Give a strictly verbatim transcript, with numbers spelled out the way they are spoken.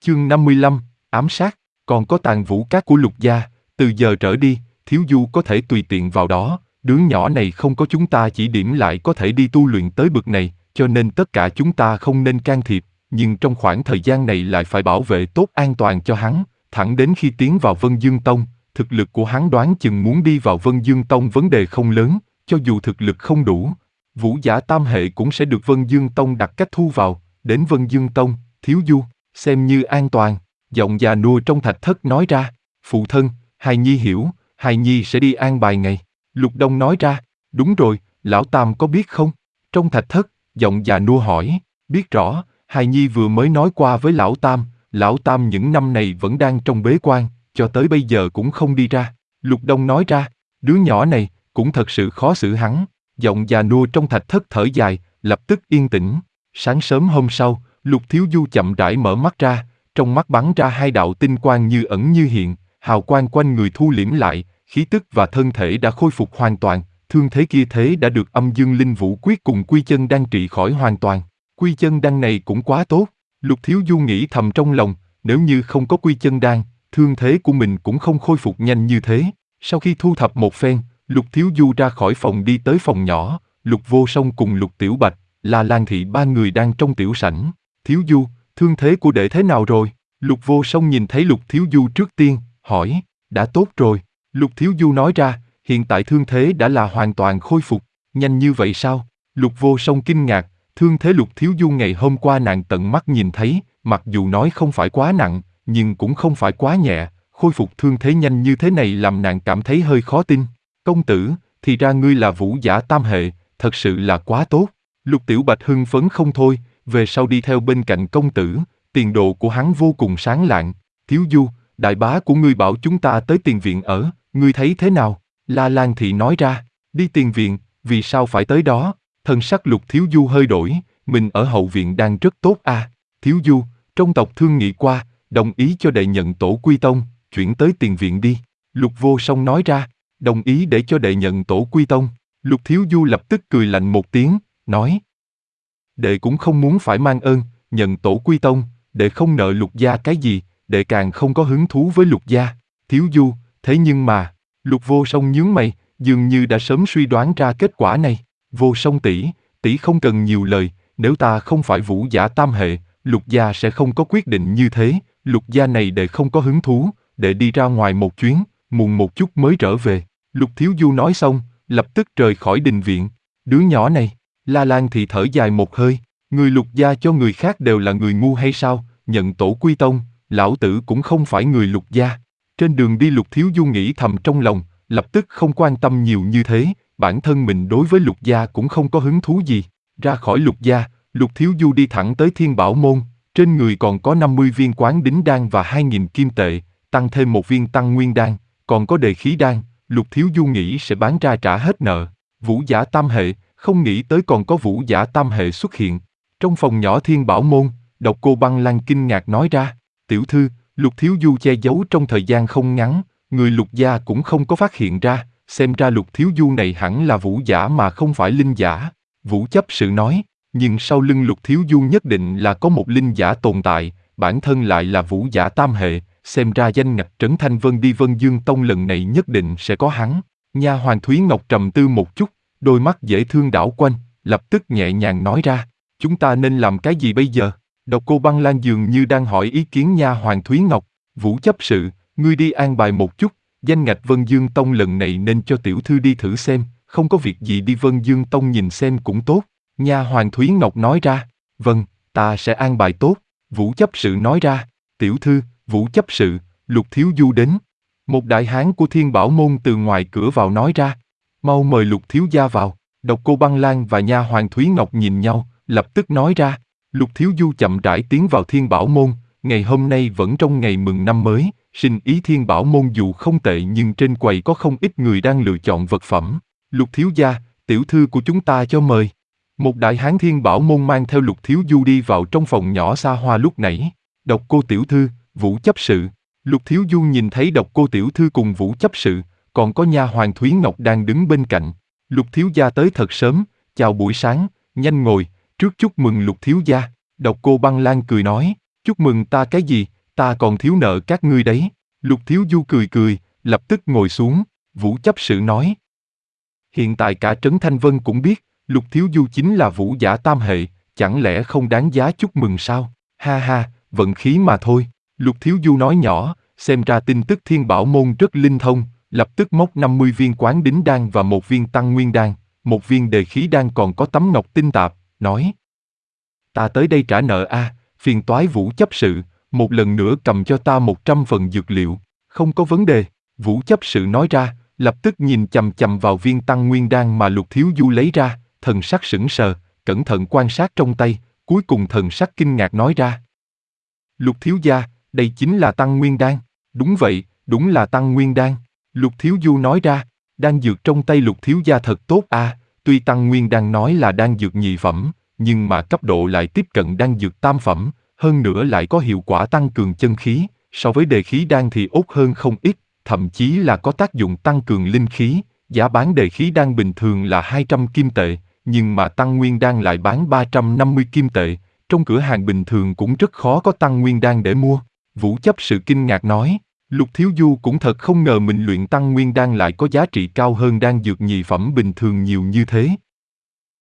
Chương năm mươi lăm, ám sát, còn có tàn vũ cát của Lục gia, từ giờ trở đi, Thiếu Du có thể tùy tiện vào đó, đứa nhỏ này không có chúng ta chỉ điểm lại có thể đi tu luyện tới bậc này, cho nên tất cả chúng ta không nên can thiệp, nhưng trong khoảng thời gian này lại phải bảo vệ tốt an toàn cho hắn, thẳng đến khi tiến vào Vân Dương Tông, thực lực của hắn đoán chừng muốn đi vào Vân Dương Tông vấn đề không lớn, cho dù thực lực không đủ, vũ giả tam hệ cũng sẽ được Vân Dương Tông đặt cách thu vào, đến Vân Dương Tông, Thiếu Du, xem như an toàn. Giọng già nua trong thạch thất nói ra, phụ thân, hài nhi hiểu, hài nhi sẽ đi an bài ngày. Lục Đông nói ra, đúng rồi, lão Tam có biết không? Trong thạch thất, giọng già nua hỏi, biết rõ, hài nhi vừa mới nói qua với lão Tam, lão Tam những năm này vẫn đang trong bế quan, cho tới bây giờ cũng không đi ra. Lục Đông nói ra, đứa nhỏ này, cũng thật sự khó xử hắn. Giọng già nua trong thạch thất thở dài, lập tức yên tĩnh. Sáng sớm hôm sau, Lục Thiếu Du chậm rãi mở mắt ra, trong mắt bắn ra hai đạo tinh quang như ẩn như hiện, hào quang quanh người thu liễm lại, khí tức và thân thể đã khôi phục hoàn toàn, thương thế kia thế đã được âm dương linh vũ quyết cùng quy chân đan trị khỏi hoàn toàn. Quy chân đan này cũng quá tốt, Lục Thiếu Du nghĩ thầm trong lòng, nếu như không có quy chân đan, thương thế của mình cũng không khôi phục nhanh như thế. Sau khi thu thập một phen, Lục Thiếu Du ra khỏi phòng đi tới phòng nhỏ, Lục Vô Song cùng Lục Tiểu Bạch, La Lan Thị ba người đang trong tiểu sảnh. Thiếu Du, thương thế của đệ thế nào rồi? Lục Vô Song nhìn thấy Lục Thiếu Du trước tiên, hỏi, đã tốt rồi. Lục Thiếu Du nói ra, hiện tại thương thế đã là hoàn toàn khôi phục, nhanh như vậy sao? Lục Vô Song kinh ngạc, thương thế Lục Thiếu Du ngày hôm qua nàng tận mắt nhìn thấy, mặc dù nói không phải quá nặng, nhưng cũng không phải quá nhẹ, khôi phục thương thế nhanh như thế này làm nàng cảm thấy hơi khó tin. Công tử, thì ra ngươi là vũ giả tam hệ, thật sự là quá tốt. Lục Tiểu Bạch hưng phấn không thôi, về sau đi theo bên cạnh công tử, tiền đồ của hắn vô cùng sáng lạng. Thiếu Du, đại bá của ngươi bảo chúng ta tới tiền viện ở, ngươi thấy thế nào? La Lan Thị nói ra, đi tiền viện, vì sao phải tới đó? Thân sắc Lục Thiếu Du hơi đổi, mình ở hậu viện đang rất tốt à. Thiếu Du, trong tộc thương nghị qua, đồng ý cho đệ nhận tổ quy tông, chuyển tới tiền viện đi. Lục Vô Song nói ra, đồng ý để cho đệ nhận tổ quy tông. Lục Thiếu Du lập tức cười lạnh một tiếng, nói, đệ cũng không muốn phải mang ơn, nhận tổ quy tông, đệ không nợ Lục gia cái gì, đệ càng không có hứng thú với Lục gia. Thiếu Du, thế nhưng mà, Lục Vô Song nhướng mày, dường như đã sớm suy đoán ra kết quả này. Vô Song tỷ, tỷ không cần nhiều lời, nếu ta không phải vũ giả tam hệ, Lục gia sẽ không có quyết định như thế. Lục gia này đệ không có hứng thú, đệ đi ra ngoài một chuyến, muộn một chút mới trở về. Lục Thiếu Du nói xong, lập tức rời khỏi đình viện. Đứa nhỏ này, La Lan thì thở dài một hơi, người Lục gia cho người khác đều là người ngu hay sao? Nhận tổ quy tông, lão tử cũng không phải người Lục gia. Trên đường đi Lục Thiếu Du nghĩ thầm trong lòng, lập tức không quan tâm nhiều như thế, bản thân mình đối với Lục gia cũng không có hứng thú gì. Ra khỏi Lục gia, Lục Thiếu Du đi thẳng tới Thiên Bảo Môn, trên người còn có năm mươi viên Quán Đính đan và hai nghìn kim tệ, tăng thêm một viên Tăng Nguyên đan, còn có Đề Khí đan, Lục Thiếu Du nghĩ sẽ bán ra trả hết nợ. Vũ giả tam hệ, không nghĩ tới còn có vũ giả tam hệ xuất hiện. Trong phòng nhỏ Thiên Bảo Môn, Độc Cô Băng Lan kinh ngạc nói ra, tiểu thư, Lục Thiếu Du che giấu trong thời gian không ngắn, người Lục gia cũng không có phát hiện ra, xem ra Lục Thiếu Du này hẳn là vũ giả mà không phải linh giả. Vũ chấp sự nói, nhưng sau lưng Lục Thiếu Du nhất định là có một linh giả tồn tại, bản thân lại là vũ giả tam hệ, xem ra danh ngạch Trấn Thanh Vân đi Vân Dương Tông lần này nhất định sẽ có hắn. Nha hoàn Thúy Ngọc trầm tư một chút, đôi mắt dễ thương đảo quanh, lập tức nhẹ nhàng nói ra, chúng ta nên làm cái gì bây giờ? Độc Cô Băng Lan dường như đang hỏi ý kiến nha hoàn Thúy Ngọc. Vũ chấp sự, ngươi đi an bài một chút, danh ngạch Vân Dương Tông lần này nên cho tiểu thư đi thử xem, không có việc gì đi Vân Dương Tông nhìn xem cũng tốt. Nha hoàn Thúy Ngọc nói ra, vâng, ta sẽ an bài tốt. Vũ chấp sự nói ra, tiểu thư, Vũ chấp sự, Lục Thiếu Du đến. Một đại hán của Thiên Bảo Môn từ ngoài cửa vào nói ra, mau mời Lục Thiếu gia vào. Độc Cô Băng Lan và nha hoàn Thúy Ngọc nhìn nhau, lập tức nói ra, Lục Thiếu Du chậm rãi tiến vào Thiên Bảo Môn, ngày hôm nay vẫn trong ngày mừng năm mới, sinh ý Thiên Bảo Môn dù không tệ nhưng trên quầy có không ít người đang lựa chọn vật phẩm. Lục Thiếu gia, tiểu thư của chúng ta cho mời. Một đại hán Thiên Bảo Môn mang theo Lục Thiếu Du đi vào trong phòng nhỏ xa hoa lúc nãy. Độc Cô tiểu thư, Vũ chấp sự. Lục Thiếu Du nhìn thấy Độc Cô tiểu thư cùng Vũ chấp sự, còn có nha hoàn Thúy Ngọc đang đứng bên cạnh. Lục Thiếu gia tới thật sớm, chào buổi sáng, nhanh ngồi, trước chúc mừng Lục Thiếu gia. Độc Cô Băng Lan cười nói, Chúc mừng ta cái gì, ta còn thiếu nợ các ngươi đấy. Lục Thiếu Du cười cười, lập tức ngồi xuống, Vũ chấp sự nói. Hiện tại cả Trấn Thanh Vân cũng biết, Lục Thiếu Du chính là vũ giả tam hệ, chẳng lẽ không đáng giá chúc mừng sao? Ha ha, vận khí mà thôi. Lục Thiếu Du nói nhỏ, xem ra tin tức Thiên Bảo Môn rất linh thông, lập tức móc năm mươi viên Quán Đính Đan và một viên Tăng Nguyên Đan, một viên Đề Khí Đan còn có tấm ngọc tinh tạp, nói. Ta tới đây trả nợ a, phiền toái Vũ chấp sự, một lần nữa cầm cho ta một trăm phần dược liệu, không có vấn đề, Vũ chấp sự nói ra, lập tức nhìn chằm chằm vào viên Tăng Nguyên Đan mà Lục Thiếu Du lấy ra, thần sắc sững sờ, cẩn thận quan sát trong tay, cuối cùng thần sắc kinh ngạc nói ra. Lục Thiếu gia, đây chính là Tăng Nguyên Đan. Đúng vậy, đúng là Tăng Nguyên Đan. Lục Thiếu Du nói ra, đan dược trong tay Lục Thiếu gia thật tốt à, tuy Tăng Nguyên Đan nói là đan dược nhị phẩm, nhưng mà cấp độ lại tiếp cận đan dược tam phẩm, hơn nữa lại có hiệu quả tăng cường chân khí, so với Đề Khí Đan thì ốt hơn không ít, thậm chí là có tác dụng tăng cường linh khí, giá bán Đề Khí Đan bình thường là hai trăm kim tệ, nhưng mà Tăng Nguyên Đan lại bán ba trăm năm mươi kim tệ, trong cửa hàng bình thường cũng rất khó có Tăng Nguyên Đan để mua. Vũ chấp sự kinh ngạc nói, Lục Thiếu Du cũng thật không ngờ mình luyện Tăng Nguyên Đan lại có giá trị cao hơn đan dược nhị phẩm bình thường nhiều như thế.